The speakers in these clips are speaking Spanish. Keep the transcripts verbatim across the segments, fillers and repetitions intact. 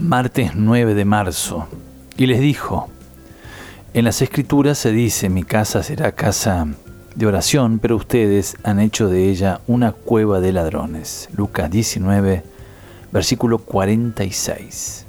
Martes nueve de marzo. Y les dijo: en las Escrituras se dice, mi casa será casa de oración, pero ustedes han hecho de ella una cueva de ladrones. Lucas diecinueve, versículo cuarenta y seis.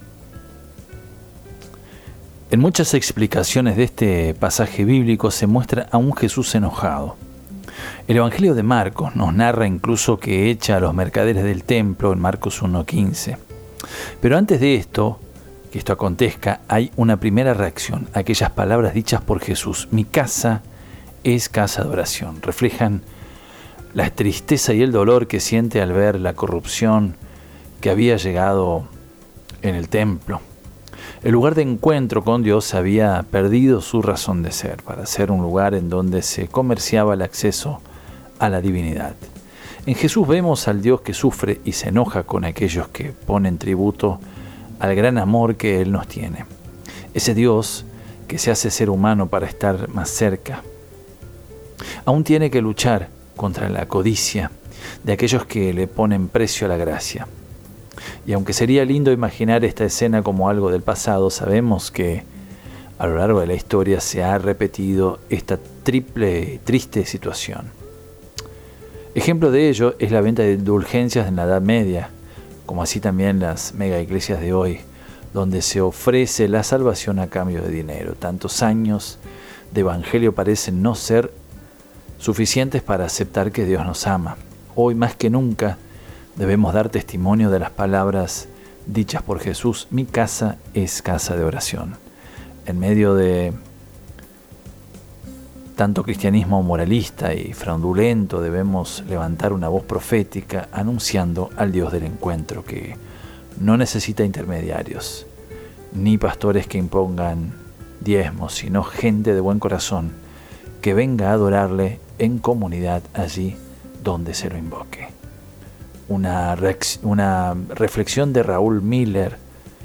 En muchas explicaciones de este pasaje bíblico se muestra a un Jesús enojado. El Evangelio de Marcos nos narra incluso que echa a los mercaderes del templo en Marcos uno quince. Pero antes de esto, que esto acontezca, hay una primera reacción. Aquellas palabras dichas por Jesús: mi casa es casa de oración. Reflejan la tristeza y el dolor que siente al ver la corrupción que había llegado en el templo. El lugar de encuentro con Dios había perdido su razón de ser, para ser un lugar en donde se comerciaba el acceso a la divinidad. En Jesús vemos al Dios que sufre y se enoja con aquellos que ponen tributo al gran amor que Él nos tiene. Ese Dios que se hace ser humano para estar más cerca. Aún tiene que luchar contra la codicia de aquellos que le ponen precio a la gracia. Y aunque sería lindo imaginar esta escena como algo del pasado, sabemos que a lo largo de la historia se ha repetido esta triple y triste situación. Ejemplo de ello es la venta de indulgencias en la Edad Media, como así también las mega iglesias de hoy, donde se ofrece la salvación a cambio de dinero. Tantos años de evangelio parecen no ser suficientes para aceptar que Dios nos ama. Hoy más que nunca debemos dar testimonio de las palabras dichas por Jesús: mi casa es casa de oración. En medio de tanto cristianismo moralista y fraudulento, debemos levantar una voz profética anunciando al Dios del encuentro, que no necesita intermediarios, ni pastores que impongan diezmos, sino gente de buen corazón que venga a adorarle en comunidad allí donde se lo invoque. Una, rex- una reflexión de Raúl Miller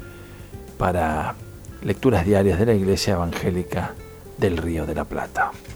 para Lecturas Diarias de la Iglesia Evangélica del Río de la Plata.